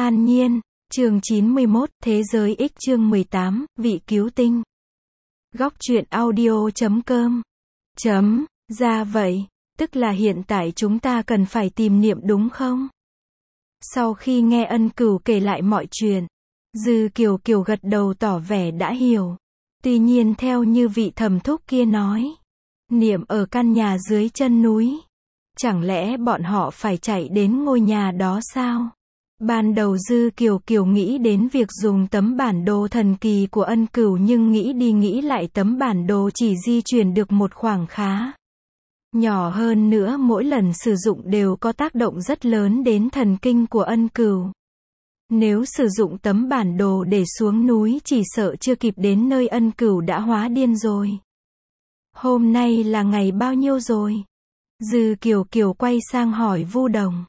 An Nhiên, chương 91, Thế giới X chương 18, Vị cứu tinh. Góc truyện audio.com. Ra vậy, tức là hiện tại chúng ta cần phải tìm Niệm đúng không? Sau khi nghe Ân Cửu kể lại mọi chuyện, Dư Kiều Kiều gật đầu tỏ vẻ đã hiểu. Tuy nhiên theo như vị thẩm thúc kia nói, Niệm ở căn nhà dưới chân núi. Chẳng lẽ bọn họ phải chạy đến ngôi nhà đó sao? Ban đầu Dư Kiều Kiều nghĩ đến việc dùng tấm bản đồ thần kỳ của Ân Cửu, nhưng nghĩ đi nghĩ lại tấm bản đồ chỉ di chuyển được một khoảng khá nhỏ, hơn nữa mỗi lần sử dụng đều có tác động rất lớn đến thần kinh của Ân Cửu. Nếu sử dụng tấm bản đồ để xuống núi chỉ sợ chưa kịp đến nơi Ân Cửu đã hóa điên rồi. Hôm nay là ngày bao nhiêu rồi? Dư Kiều Kiều quay sang hỏi Vu Đồng.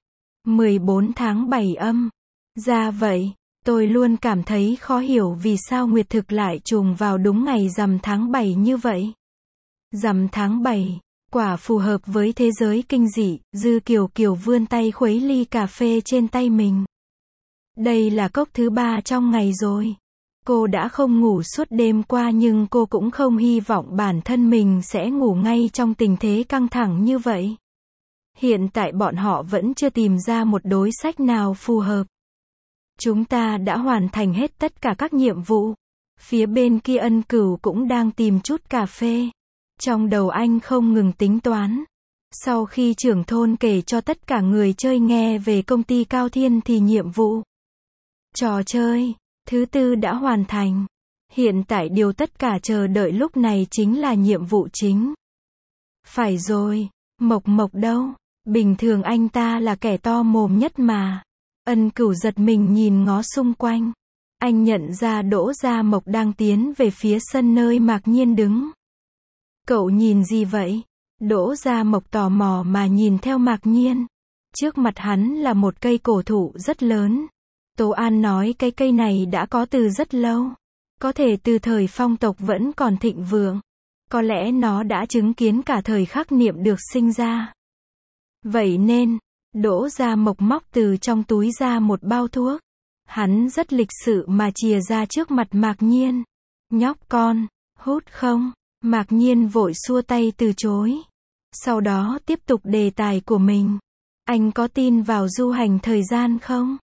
14 tháng 7 âm. Ra vậy, tôi luôn cảm thấy khó hiểu vì sao nguyệt thực lại trùng vào đúng ngày rằm tháng 7 như vậy. Rằm tháng 7, quả phù hợp với thế giới kinh dị. Dư Kiều Kiều vươn tay khuấy ly cà phê trên tay mình. Đây là cốc thứ 3 trong ngày rồi. Cô đã không ngủ suốt đêm qua, nhưng cô cũng không hy vọng bản thân mình sẽ ngủ ngay trong tình thế căng thẳng như vậy. Hiện tại bọn họ vẫn chưa tìm ra một đối sách nào phù hợp. Chúng ta đã hoàn thành hết tất cả các nhiệm vụ. Phía bên kia Ân Cửu cũng đang tìm chút cà phê. Trong đầu anh không ngừng tính toán. Sau khi trưởng thôn kể cho tất cả người chơi nghe về công ty Cao Thiên thì nhiệm vụ trò chơi thứ 4 đã hoàn thành. Hiện tại điều tất cả chờ đợi lúc này chính là nhiệm vụ chính. Phải rồi, Mộc Mộc đâu? Bình thường anh ta là kẻ to mồm nhất mà. Ân Cửu giật mình nhìn ngó xung quanh. Anh nhận ra Đỗ Gia Mộc đang tiến về phía sân nơi Mạc Nhiên đứng. Cậu nhìn gì vậy? Đỗ Gia Mộc tò mò mà nhìn theo Mạc Nhiên. Trước mặt hắn là một cây cổ thụ rất lớn. Tố An nói cái cây này đã có từ rất lâu. Có thể từ thời Phong tộc vẫn còn thịnh vượng. Có lẽ nó đã chứng kiến cả thời khắc Niệm được sinh ra. Vậy nên, Đỗ Gia Mộc móc từ trong túi ra một bao thuốc. Hắn rất lịch sự mà chìa ra trước mặt Mạc Nhiên. Nhóc con, hút không? Mạc Nhiên vội xua tay từ chối. Sau đó tiếp tục đề tài của mình. Anh có tin vào du hành thời gian không?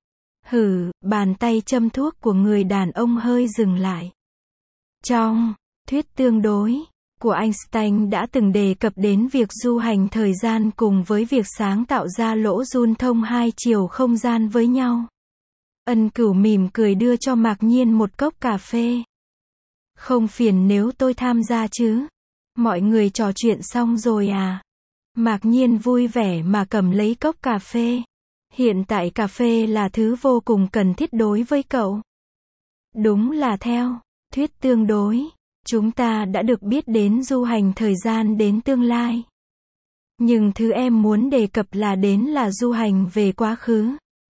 Bàn tay châm thuốc của người đàn ông hơi dừng lại. Trong thuyết tương đối của Einstein đã từng đề cập đến việc du hành thời gian cùng với việc sáng tạo ra lỗ giun thông hai chiều không gian với nhau. Ân Cửu mỉm cười đưa cho Mạc Nhiên một cốc cà phê. Không phiền nếu tôi tham gia chứ? Mọi người trò chuyện xong rồi à? Mạc Nhiên vui vẻ mà cầm lấy cốc cà phê. Hiện tại cà phê là thứ vô cùng cần thiết đối với cậu. Đúng là theo thuyết tương đối, chúng ta đã được biết đến du hành thời gian đến tương lai. Nhưng thứ em muốn đề cập là du hành về quá khứ.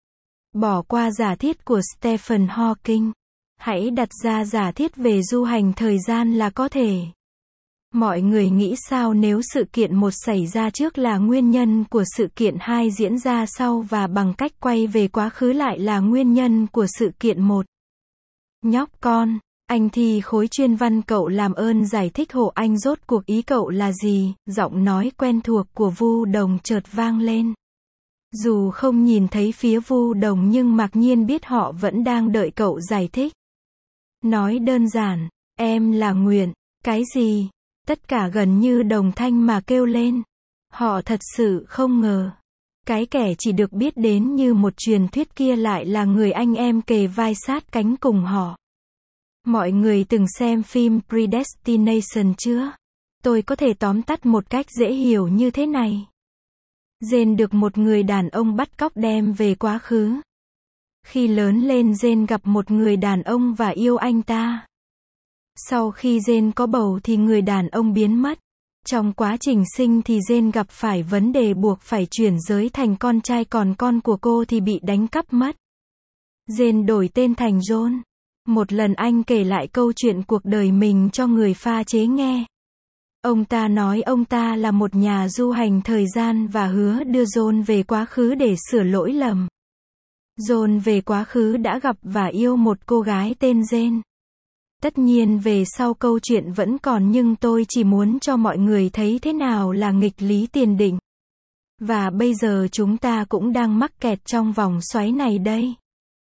Bỏ qua giả thiết của Stephen Hawking. Hãy đặt ra giả thiết về du hành thời gian là có thể. Mọi người nghĩ sao nếu sự kiện 1 xảy ra trước là nguyên nhân của sự kiện 2 diễn ra sau, và bằng cách quay về quá khứ lại là nguyên nhân của sự kiện 1? Nhóc con, anh thi khối chuyên văn, cậu làm ơn giải thích hộ anh rốt cuộc ý cậu là gì? Giọng nói quen thuộc của Vu Đồng chợt vang lên. Dù không nhìn thấy phía Vu Đồng nhưng Mạc Nhiên biết họ vẫn đang đợi cậu giải thích. Nói đơn giản, em là Nguyện. Cái gì? Tất cả gần như đồng thanh mà kêu lên. Họ thật sự không ngờ. Cái kẻ chỉ được biết đến như một truyền thuyết kia lại là người anh em kề vai sát cánh cùng họ. Mọi người từng xem phim Predestination chưa? Tôi có thể tóm tắt một cách dễ hiểu như thế này. Jane được một người đàn ông bắt cóc đem về quá khứ. Khi lớn lên Jane gặp một người đàn ông và yêu anh ta. Sau khi Jane có bầu thì người đàn ông biến mất. Trong quá trình sinh thì Jane gặp phải vấn đề buộc phải chuyển giới thành con trai, còn con của cô thì bị đánh cắp mất. Jane đổi tên thành John. Một lần anh kể lại câu chuyện cuộc đời mình cho người pha chế nghe. Ông ta nói ông ta là một nhà du hành thời gian và hứa đưa John về quá khứ để sửa lỗi lầm. John về quá khứ đã gặp và yêu một cô gái tên Jane. Tất nhiên về sau câu chuyện vẫn còn nhưng tôi chỉ muốn cho mọi người thấy thế nào là nghịch lý tiền định. Và bây giờ chúng ta cũng đang mắc kẹt trong vòng xoáy này đây.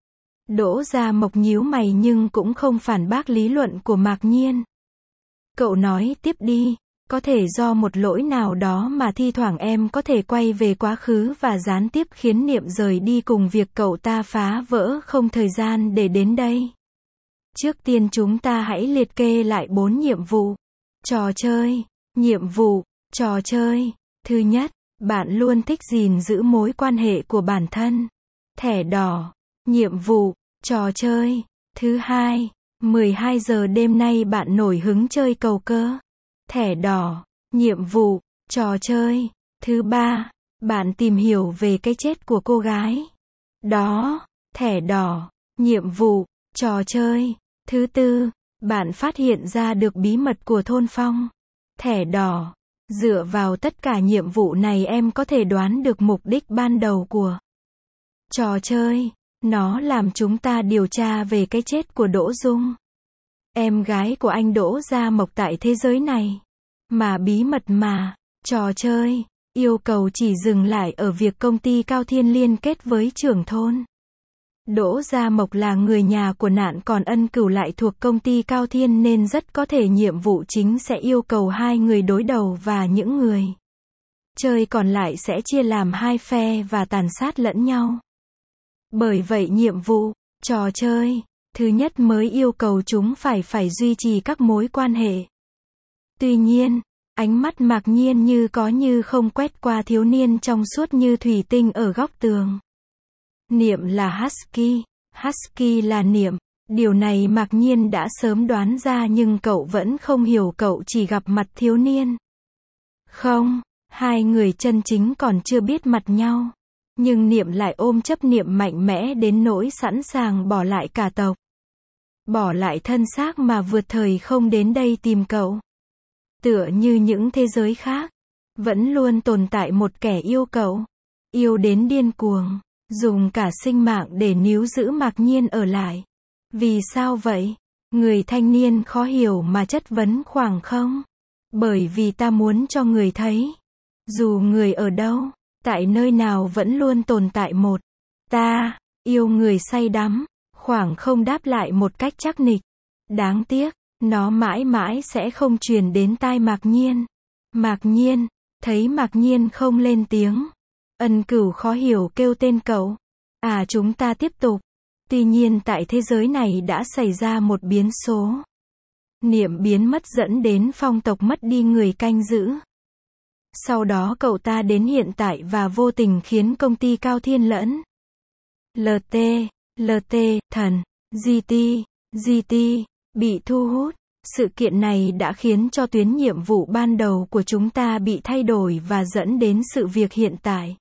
Đỗ Gia Mộc nhíu mày nhưng cũng không phản bác lý luận của Mạc Nhiên. Cậu nói tiếp đi, có thể do một lỗi nào đó mà thi thoảng em có thể quay về quá khứ và gián tiếp khiến Niệm rời đi cùng việc cậu ta phá vỡ không thời gian để đến đây. Trước tiên chúng ta hãy liệt kê lại 4 nhiệm vụ. Trò chơi, nhiệm vụ, trò chơi. Thứ nhất, bạn luôn thích gìn giữ mối quan hệ của bản thân. Thẻ đỏ, nhiệm vụ, trò chơi. Thứ hai, 12 giờ đêm nay bạn nổi hứng chơi cầu cơ. Thẻ đỏ, nhiệm vụ, trò chơi. Thứ ba, bạn tìm hiểu về cái chết của cô gái đó. Thẻ đỏ, nhiệm vụ, trò chơi. Thứ tư, bạn phát hiện ra được bí mật của thôn Phong. Thẻ đỏ. Dựa vào tất cả nhiệm vụ này em có thể đoán được mục đích ban đầu của trò chơi. Nó làm chúng ta điều tra về cái chết của Đỗ Dung, em gái của anh Đỗ Gia Mộc tại thế giới này. Mà bí mật mà trò chơi yêu cầu chỉ dừng lại ở việc công ty Cao Thiên liên kết với trưởng thôn. Đỗ Gia Mộc là người nhà của nạn còn Ân Cửu lại thuộc công ty Cao Thiên nên rất có thể nhiệm vụ chính sẽ yêu cầu hai người đối đầu và những người chơi còn lại sẽ chia làm hai phe và tàn sát lẫn nhau. Bởi vậy nhiệm vụ, trò chơi, thứ nhất mới yêu cầu chúng phải duy trì các mối quan hệ. Tuy nhiên, ánh mắt Mạc Nhiên như có như không quét qua thiếu niên trong suốt như thủy tinh ở góc tường. Niệm là Husky, Husky là Niệm. Điều này Mạc Nhiên đã sớm đoán ra nhưng cậu vẫn không hiểu, cậu chỉ gặp mặt thiếu niên. Không, hai người chân chính còn chưa biết mặt nhau. Nhưng Niệm lại ôm chấp niệm mạnh mẽ đến nỗi sẵn sàng bỏ lại cả tộc. Bỏ lại thân xác mà vượt thời không đến đây tìm cậu. Tựa như những thế giới khác, vẫn luôn tồn tại một kẻ yêu cậu. Yêu đến điên cuồng, dùng cả sinh mạng để níu giữ Mạc Nhiên ở lại. Vì sao vậy? Người thanh niên khó hiểu mà chất vấn khoảng không? Bởi vì ta muốn cho người thấy. Dù người ở đâu, tại nơi nào vẫn luôn tồn tại một ta, yêu người say đắm. Khoảng không đáp lại một cách chắc nịch. Đáng tiếc, nó mãi mãi sẽ không truyền đến tai Mạc Nhiên. Mạc Nhiên, thấy Mạc Nhiên không lên tiếng. Ân Cửu khó hiểu kêu tên cậu. À chúng ta tiếp tục. Tuy nhiên tại thế giới này đã xảy ra một biến số. Niệm biến mất dẫn đến Phong tộc mất đi người canh giữ. Sau đó cậu ta đến hiện tại và vô tình khiến công ty Cao Thiên lẫn LT, thần, GT, bị thu hút. Sự kiện này đã khiến cho tuyến nhiệm vụ ban đầu của chúng ta bị thay đổi và dẫn đến sự việc hiện tại.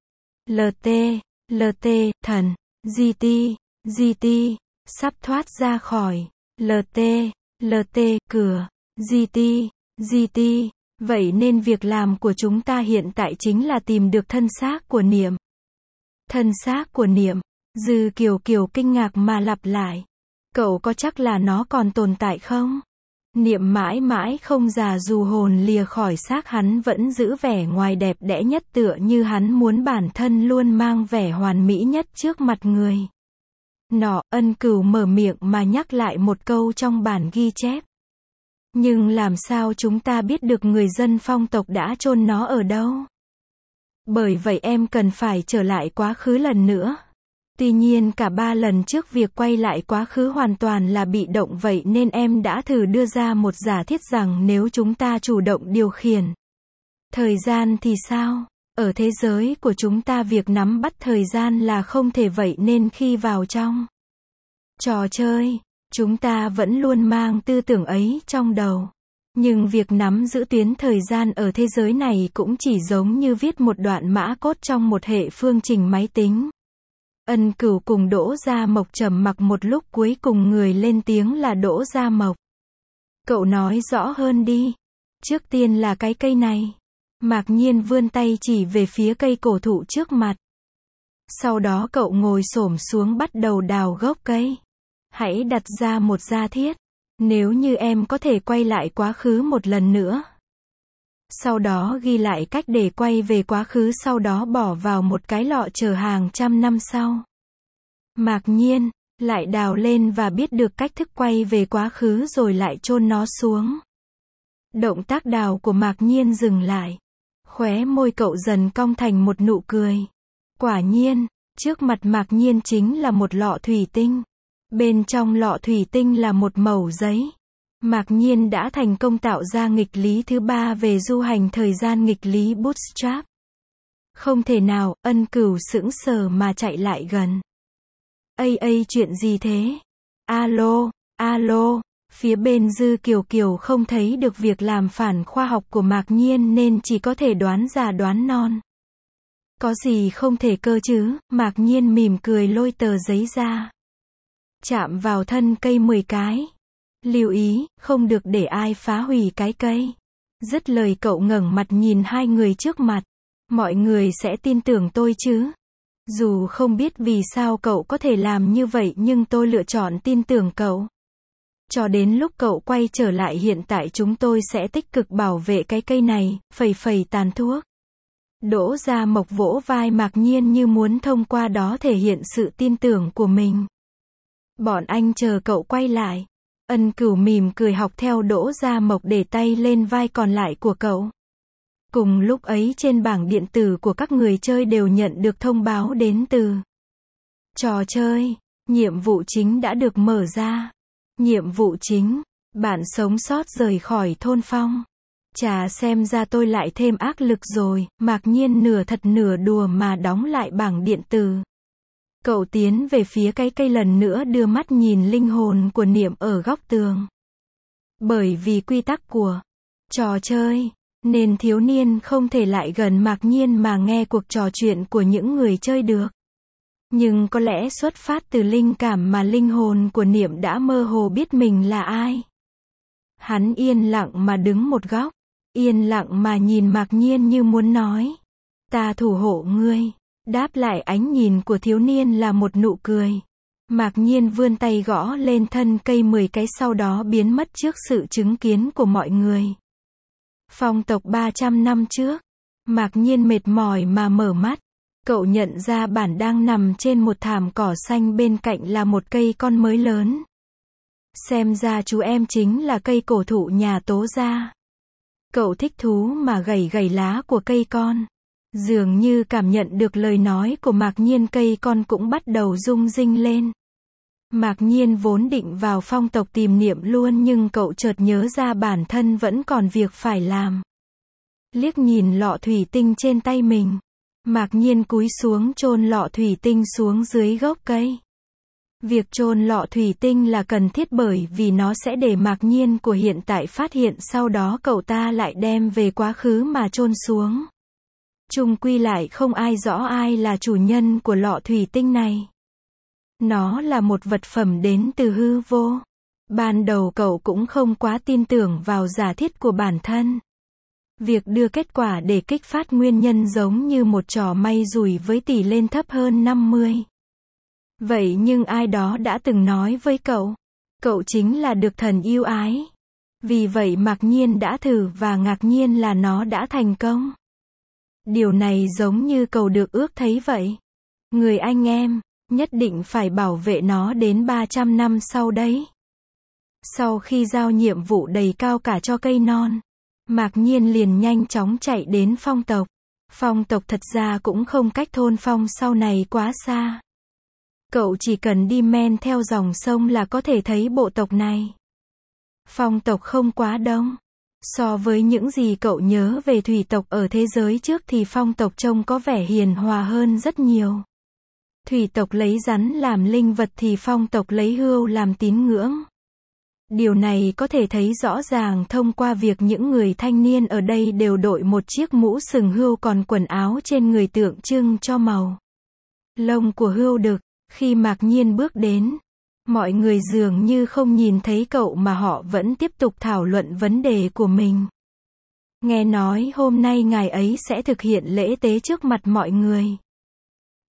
LT, thần, GT, sắp thoát ra khỏi LT, cửa, GT. Vậy nên việc làm của chúng ta hiện tại chính là tìm được thân xác của Niệm. Thân xác của Niệm. Dư Kiều kinh ngạc mà lặp lại. Cậu có chắc là nó còn tồn tại không? Niệm mãi mãi không già dù hồn lìa khỏi xác hắn vẫn giữ vẻ ngoài đẹp đẽ nhất tựa như hắn muốn bản thân luôn mang vẻ hoàn mỹ nhất trước mặt người. Nọ, Ân Cửu mở miệng mà nhắc lại một câu trong bản ghi chép. Nhưng làm sao chúng ta biết được người dân Phong tộc đã chôn nó ở đâu? Bởi vậy em cần phải trở lại quá khứ lần nữa. Tuy nhiên cả 3 lần trước việc quay lại quá khứ hoàn toàn là bị động, vậy nên em đã thử đưa ra một giả thiết rằng nếu chúng ta chủ động điều khiển thời gian thì sao? Ở thế giới của chúng ta việc nắm bắt thời gian là không thể, vậy nên khi vào trong trò chơi, chúng ta vẫn luôn mang tư tưởng ấy trong đầu. Nhưng việc nắm giữ tuyến thời gian ở thế giới này cũng chỉ giống như viết một đoạn mã cốt trong một hệ phương trình máy tính. Ân Cửu cùng Đỗ Gia Mộc trầm mặc một lúc, cuối cùng người lên tiếng là Đỗ Gia Mộc. Cậu nói rõ hơn đi. Trước tiên là cái cây này. Mạc Nhiên vươn tay chỉ về phía cây cổ thụ trước mặt. Sau đó cậu ngồi xổm xuống bắt đầu đào gốc cây. Hãy đặt ra một giả thiết. Nếu như em có thể quay lại quá khứ một lần nữa. Sau đó ghi lại cách để quay về quá khứ, sau đó bỏ vào một cái lọ chờ hàng trăm năm sau. Mạc Nhiên lại đào lên và biết được cách thức quay về quá khứ rồi lại chôn nó xuống. Động tác đào của Mạc Nhiên dừng lại. Khóe môi cậu dần cong thành một nụ cười. Quả nhiên, trước mặt Mạc Nhiên chính là một lọ thủy tinh. Bên trong lọ thủy tinh là một mẩu giấy. Mạc Nhiên đã thành công tạo ra nghịch lý thứ 3 về du hành thời gian, nghịch lý Bootstrap. Không thể nào, Ân Cửu sững sờ mà chạy lại gần. Chuyện gì thế? Alo, phía bên Dư Kiều Kiều không thấy được việc làm phản khoa học của Mạc Nhiên nên chỉ có thể đoán già đoán non. Có gì không thể cơ chứ? Mạc Nhiên mỉm cười lôi tờ giấy ra. Chạm vào thân cây 10 cái. Lưu ý, không được để ai phá hủy cái cây. Dứt lời cậu ngẩng mặt nhìn hai người trước mặt. Mọi người sẽ tin tưởng tôi chứ? Dù không biết vì sao cậu có thể làm như vậy nhưng tôi lựa chọn tin tưởng cậu. Cho đến lúc cậu quay trở lại hiện tại chúng tôi sẽ tích cực bảo vệ cái cây này, phẩy tàn thuốc. Đỗ Gia Mộc vỗ vai Mạc Nhiên như muốn thông qua đó thể hiện sự tin tưởng của mình. Bọn anh chờ cậu quay lại. Ân Cửu mỉm cười học theo Đỗ Gia Mộc để tay lên vai còn lại của cậu. Cùng lúc ấy trên bảng điện tử của các người chơi đều nhận được thông báo đến từ trò chơi. Nhiệm vụ chính đã được mở ra. Nhiệm vụ chính, bạn sống sót rời khỏi thôn Phong. Chà, xem ra tôi lại thêm ác lực rồi. Mạc Nhiên nửa thật nửa đùa mà đóng lại bảng điện tử. Cậu tiến về phía cái cây lần nữa đưa mắt nhìn linh hồn của Niệm ở góc tường. Bởi vì quy tắc của trò chơi, nên thiếu niên không thể lại gần Mạc Nhiên mà nghe cuộc trò chuyện của những người chơi được. Nhưng có lẽ xuất phát từ linh cảm mà linh hồn của Niệm đã mơ hồ biết mình là ai. Hắn yên lặng mà đứng một góc, yên lặng mà nhìn Mạc Nhiên như muốn nói. Ta thủ hộ ngươi. Đáp lại ánh nhìn của thiếu niên là một nụ cười. Mạc Nhiên vươn tay gõ lên thân cây 10 cái sau đó biến mất trước sự chứng kiến của mọi người. Phong tộc 300 năm trước. Mạc Nhiên mệt mỏi mà mở mắt. Cậu nhận ra bản đang nằm trên một thảm cỏ xanh, bên cạnh là một cây con mới lớn. Xem ra chú em chính là cây cổ thụ nhà Tố gia. Cậu thích thú mà gẩy lá của cây con. Dường như cảm nhận được lời nói của Mạc Nhiên, cây con cũng bắt đầu rung rinh lên. Mạc Nhiên vốn định vào phong tộc tìm Niệm luôn nhưng cậu chợt nhớ ra bản thân vẫn còn việc phải làm. Liếc nhìn lọ thủy tinh trên tay mình. Mạc Nhiên cúi xuống chôn lọ thủy tinh xuống dưới gốc cây. Việc chôn lọ thủy tinh là cần thiết bởi vì nó sẽ để Mạc Nhiên của hiện tại phát hiện, sau đó cậu ta lại đem về quá khứ mà chôn xuống. Chung quy lại không ai rõ ai là chủ nhân của lọ thủy tinh này. Nó là một vật phẩm đến từ hư vô. Ban đầu cậu cũng không quá tin tưởng vào giả thiết của bản thân. Việc đưa kết quả để kích phát nguyên nhân giống như một trò may rủi với tỷ lệ thấp hơn 50. Vậy nhưng ai đó đã từng nói với cậu, cậu chính là được thần yêu ái. Vì vậy Mạc Nhiên đã thử và ngạc nhiên là nó đã thành công. Điều này giống như cậu được ước thấy vậy. Người anh em, nhất định phải bảo vệ nó đến 300 năm sau đấy. Sau khi giao nhiệm vụ đầy cao cả cho cây non, Mạc Nhiên liền nhanh chóng chạy đến phong tộc. Phong tộc thật ra cũng không cách thôn Phong sau này quá xa. Cậu chỉ cần đi men theo dòng sông là có thể thấy bộ tộc này. Phong tộc không quá đông. So với những gì cậu nhớ về thủy tộc ở thế giới trước thì phong tộc trông có vẻ hiền hòa hơn rất nhiều. Thủy tộc lấy rắn làm linh vật thì phong tộc lấy hươu làm tín ngưỡng. Điều này có thể thấy rõ ràng thông qua việc những người thanh niên ở đây đều đội một chiếc mũ sừng hươu, còn quần áo trên người tượng trưng cho màu lông của hươu đực. Khi Mạc Nhiên bước đến, mọi người dường như không nhìn thấy cậu mà họ vẫn tiếp tục thảo luận vấn đề của mình. Nghe nói hôm nay ngài ấy sẽ thực hiện lễ tế trước mặt mọi người.